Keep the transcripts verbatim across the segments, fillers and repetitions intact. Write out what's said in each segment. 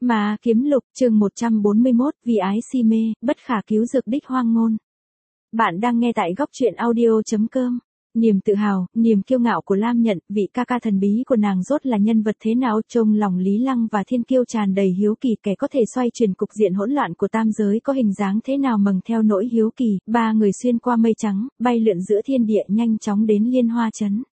Ma Kiếm Lục, chương một trăm bốn mươi mốt, vì ái si mê, bất khả cứu dược đích hoang ngôn. Bạn đang nghe tại góc truyện audio chấm com. Niềm tự hào, niềm kiêu ngạo của Lam Nhận, vị ca ca thần bí của nàng rốt là nhân vật thế nào? Trong lòng Lý Lăng và Thiên Kiêu tràn đầy hiếu kỳ, kẻ có thể xoay chuyển cục diện hỗn loạn của tam giới có hình dáng thế nào? Mừng theo nỗi hiếu kỳ, ba người xuyên qua mây trắng, bay lượn giữa thiên địa, nhanh chóng đến Liên Hoa Trấn.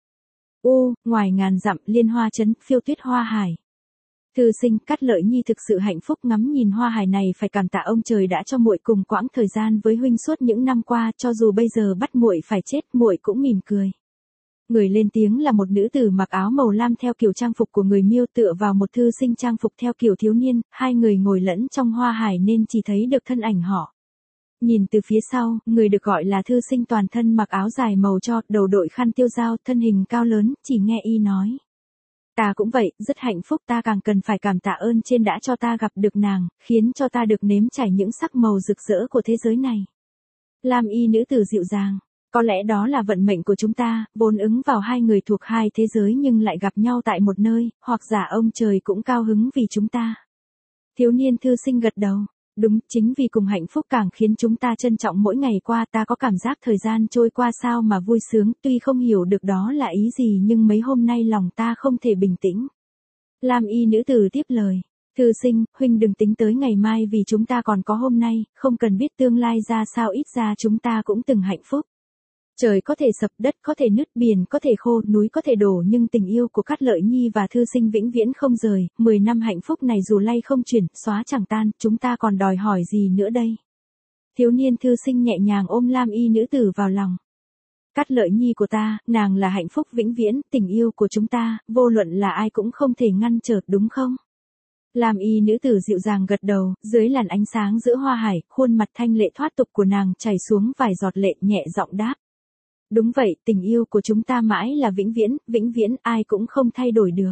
U, ngoài ngàn dặm, Liên Hoa Trấn, phiêu tuyết hoa hải. Thư sinh, Cát Lợi Nhi thực sự hạnh phúc ngắm nhìn hoa hải này, phải cảm tạ ông trời đã cho muội cùng quãng thời gian với huynh suốt những năm qua, cho dù bây giờ bắt muội phải chết, muội cũng mỉm cười. Người lên tiếng là một nữ tử mặc áo màu lam theo kiểu trang phục của người Miêu, tựa vào một thư sinh trang phục theo kiểu thiếu niên, hai người ngồi lẫn trong hoa hải nên chỉ thấy được thân ảnh họ. Nhìn từ phía sau, người được gọi là thư sinh toàn thân mặc áo dài màu tro, đầu đội khăn tiêu dao, thân hình cao lớn, chỉ nghe y nói. Ta cũng vậy, rất hạnh phúc, ta càng cần phải cảm tạ ơn trên đã cho ta gặp được nàng, khiến cho ta được nếm trải những sắc màu rực rỡ của thế giới này. Lam y nữ tử dịu dàng, có lẽ đó là vận mệnh của chúng ta, vốn ứng vào hai người thuộc hai thế giới nhưng lại gặp nhau tại một nơi, hoặc giả ông trời cũng cao hứng vì chúng ta. Thiếu niên thư sinh gật đầu. Đúng, chính vì cùng hạnh phúc càng khiến chúng ta trân trọng mỗi ngày qua, ta có cảm giác thời gian trôi qua sao mà vui sướng, tuy không hiểu được đó là ý gì nhưng mấy hôm nay lòng ta không thể bình tĩnh. Lam y nữ tử tiếp lời, thư sinh, huynh đừng tính tới ngày mai vì chúng ta còn có hôm nay, không cần biết tương lai ra sao, ít ra chúng ta cũng từng hạnh phúc. Trời có thể sập, đất có thể nứt, biển có thể khô, núi có thể đổ, nhưng tình yêu của Cát Lợi Nhi và thư sinh vĩnh viễn không rời, mười năm hạnh phúc này dù lay không chuyển, xóa chẳng tan, chúng ta còn đòi hỏi gì nữa đây? Thiếu niên thư sinh nhẹ nhàng ôm Lam y nữ tử vào lòng. Cát Lợi Nhi của ta, nàng là hạnh phúc vĩnh viễn, tình yêu của chúng ta, vô luận là ai cũng không thể ngăn trở, đúng không? Lam y nữ tử dịu dàng gật đầu, dưới làn ánh sáng giữa hoa hải, khuôn mặt thanh lệ thoát tục của nàng chảy xuống vài giọt lệ, nhẹ giọng đáp. Đúng vậy, tình yêu của chúng ta mãi là vĩnh viễn, vĩnh viễn, ai cũng không thay đổi được.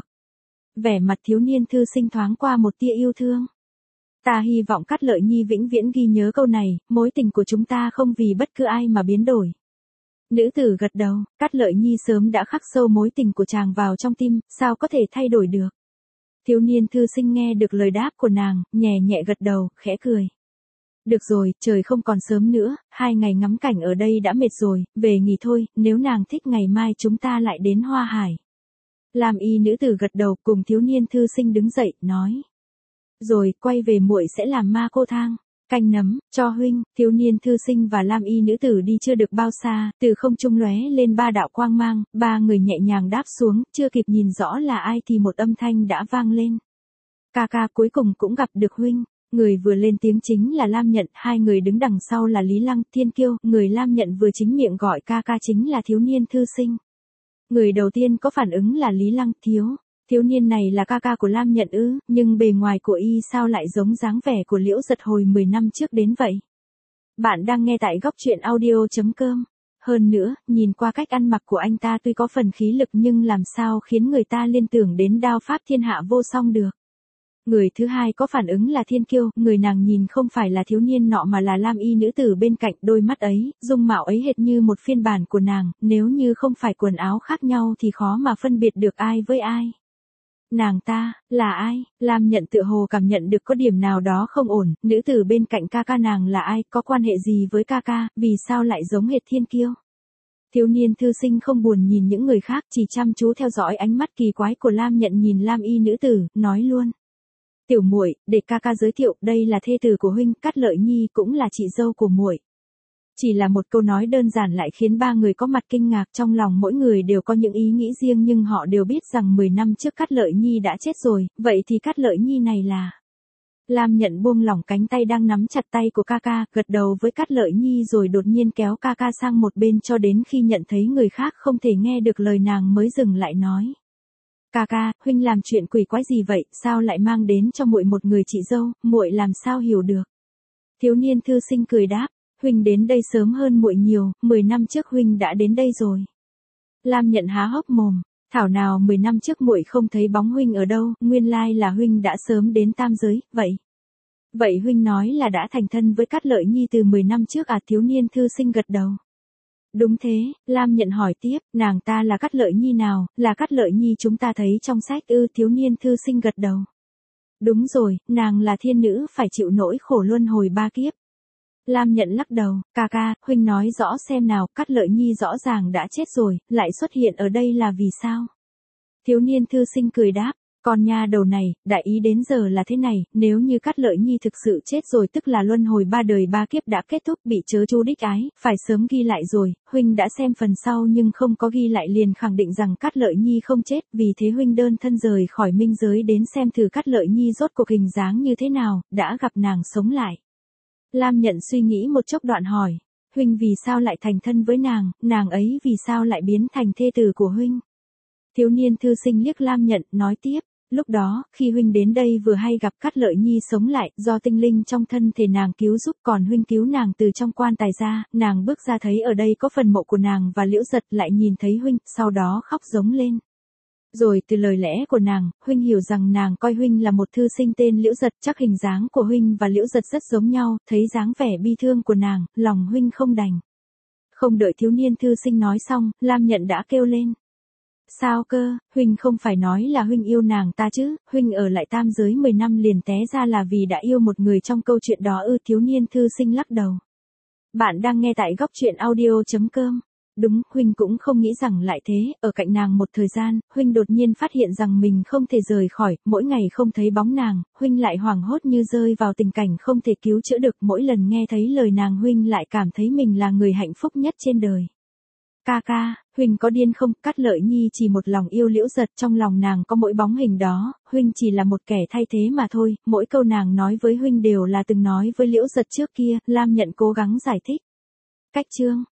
Vẻ mặt thiếu niên thư sinh thoáng qua một tia yêu thương. Ta hy vọng Cát Lợi Nhi vĩnh viễn ghi nhớ câu này, mối tình của chúng ta không vì bất cứ ai mà biến đổi. Nữ tử gật đầu, Cát Lợi Nhi sớm đã khắc sâu mối tình của chàng vào trong tim, sao có thể thay đổi được. Thiếu niên thư sinh nghe được lời đáp của nàng, nhẹ nhẹ gật đầu, khẽ cười. Được rồi, trời không còn sớm nữa, hai ngày ngắm cảnh ở đây đã mệt rồi, về nghỉ thôi, nếu nàng thích ngày mai chúng ta lại đến Hoa Hải. Lam y nữ tử gật đầu, cùng thiếu niên thư sinh đứng dậy, nói. Rồi, quay về muội sẽ làm ma cô thang, canh nấm, cho huynh. Thiếu niên thư sinh và Lam y nữ tử đi chưa được bao xa, từ không trung lóe lên ba đạo quang mang, ba người nhẹ nhàng đáp xuống, chưa kịp nhìn rõ là ai thì một âm thanh đã vang lên. Ca ca cuối cùng cũng gặp được huynh. Người vừa lên tiếng chính là Lam Nhận, hai người đứng đằng sau là Lý Lăng, Thiên Kiêu, người Lam Nhận vừa chính miệng gọi ca ca chính là thiếu niên thư sinh. Người đầu tiên có phản ứng là Lý Lăng, thiếu, thiếu niên này là ca ca của Lam Nhận ư, nhưng bề ngoài của y sao lại giống dáng vẻ của Liễu Giật hồi mười năm trước đến vậy. Bạn đang nghe tại góc truyện audio chấm com. Hơn nữa, nhìn qua cách ăn mặc của anh ta tuy có phần khí lực nhưng làm sao khiến người ta liên tưởng đến đao pháp thiên hạ vô song được. Người thứ hai có phản ứng là Thiên Kiêu, người nàng nhìn không phải là thiếu niên nọ mà là Lam y nữ tử bên cạnh, đôi mắt ấy, dung mạo ấy hệt như một phiên bản của nàng, nếu như không phải quần áo khác nhau thì khó mà phân biệt được ai với ai. Nàng ta, là ai? Lam Nhận tựa hồ cảm nhận được có điểm nào đó không ổn, nữ tử bên cạnh ca ca nàng là ai, có quan hệ gì với ca ca, vì sao lại giống hệt Thiên Kiêu? Thiếu niên thư sinh không buồn nhìn những người khác, chỉ chăm chú theo dõi ánh mắt kỳ quái của Lam Nhận nhìn Lam y nữ tử, nói luôn. Tiểu muội, để ca ca giới thiệu, đây là thê tử của huynh, Cát Lợi Nhi cũng là chị dâu của muội. Chỉ là một câu nói đơn giản lại khiến ba người có mặt kinh ngạc, trong lòng mỗi người đều có những ý nghĩ riêng nhưng họ đều biết rằng mười năm trước Cát Lợi Nhi đã chết rồi, vậy thì Cát Lợi Nhi này là... Lam Nhận buông lỏng cánh tay đang nắm chặt tay của ca ca, gật đầu với Cát Lợi Nhi rồi đột nhiên kéo ca ca sang một bên cho đến khi nhận thấy người khác không thể nghe được lời nàng mới dừng lại nói. Ca ca, huynh làm chuyện quỷ quái gì vậy, sao lại mang đến cho muội một người chị dâu, muội làm sao hiểu được? Thiếu niên thư sinh cười đáp, huynh đến đây sớm hơn muội nhiều, mười năm trước huynh đã đến đây rồi. Lam Nhận há hốc mồm, thảo nào mười năm trước muội không thấy bóng huynh ở đâu, nguyên lai là huynh đã sớm đến tam giới, vậy. Vậy huynh nói là đã thành thân với Cát Lợi Nhi từ mười năm trước à? Thiếu niên thư sinh gật đầu. Đúng thế, Lam Nhận hỏi tiếp, nàng ta là Cát Lợi Nhi nào, là Cát Lợi Nhi chúng ta thấy trong sách ư? Thiếu niên thư sinh gật đầu. Đúng rồi, nàng là thiên nữ phải chịu nỗi khổ luân hồi ba kiếp. Lam Nhận lắc đầu, ca ca, huynh nói rõ xem nào, Cát Lợi Nhi rõ ràng đã chết rồi, lại xuất hiện ở đây là vì sao? Thiếu niên thư sinh cười đáp, con nha đầu này, đại ý đến giờ là thế này, nếu như Cát Lợi Nhi thực sự chết rồi tức là luân hồi ba đời ba kiếp đã kết thúc, bị chớ chú đích ái, phải sớm ghi lại rồi, huynh đã xem phần sau nhưng không có ghi lại liền khẳng định rằng Cát Lợi Nhi không chết, vì thế huynh đơn thân rời khỏi minh giới đến xem thử Cát Lợi Nhi rốt cuộc hình dáng như thế nào, đã gặp nàng sống lại. Lam Nhận suy nghĩ một chốc đoạn hỏi, huynh vì sao lại thành thân với nàng, nàng ấy vì sao lại biến thành thê tử của huynh? Thiếu niên thư sinh liếc Lam Nhận, nói tiếp, lúc đó, khi huynh đến đây vừa hay gặp Cát Lợi Nhi sống lại, do tinh linh trong thân thể nàng cứu giúp, còn huynh cứu nàng từ trong quan tài ra, nàng bước ra thấy ở đây có phần mộ của nàng và Liễu Giật, lại nhìn thấy huynh, sau đó khóc giống lên. Rồi từ lời lẽ của nàng, huynh hiểu rằng nàng coi huynh là một thư sinh tên Liễu Giật, chắc hình dáng của huynh và Liễu Giật rất giống nhau, thấy dáng vẻ bi thương của nàng, lòng huynh không đành. Không đợi thiếu niên thư sinh nói xong, Lam Nhận đã kêu lên. Sao cơ, huynh không phải nói là huynh yêu nàng ta chứ, huynh ở lại tam giới mười năm liền té ra là vì đã yêu một người trong câu chuyện đó ư? Thiếu niên thư sinh lắc đầu. Bạn đang nghe tại góc truyện audio chấm com. Đúng, huynh cũng không nghĩ rằng lại thế, ở cạnh nàng một thời gian, huynh đột nhiên phát hiện rằng mình không thể rời khỏi, mỗi ngày không thấy bóng nàng, huynh lại hoảng hốt như rơi vào tình cảnh không thể cứu chữa được, mỗi lần nghe thấy lời nàng huynh lại cảm thấy mình là người hạnh phúc nhất trên đời. Ca ca, huynh có điên không? Cát Lợi Nhi chỉ một lòng yêu Liễu Giật, trong lòng nàng có mỗi bóng hình đó, huynh chỉ là một kẻ thay thế mà thôi, mỗi câu nàng nói với huynh đều là từng nói với Liễu Giật trước kia, Lam Nhận cố gắng giải thích. Cách chương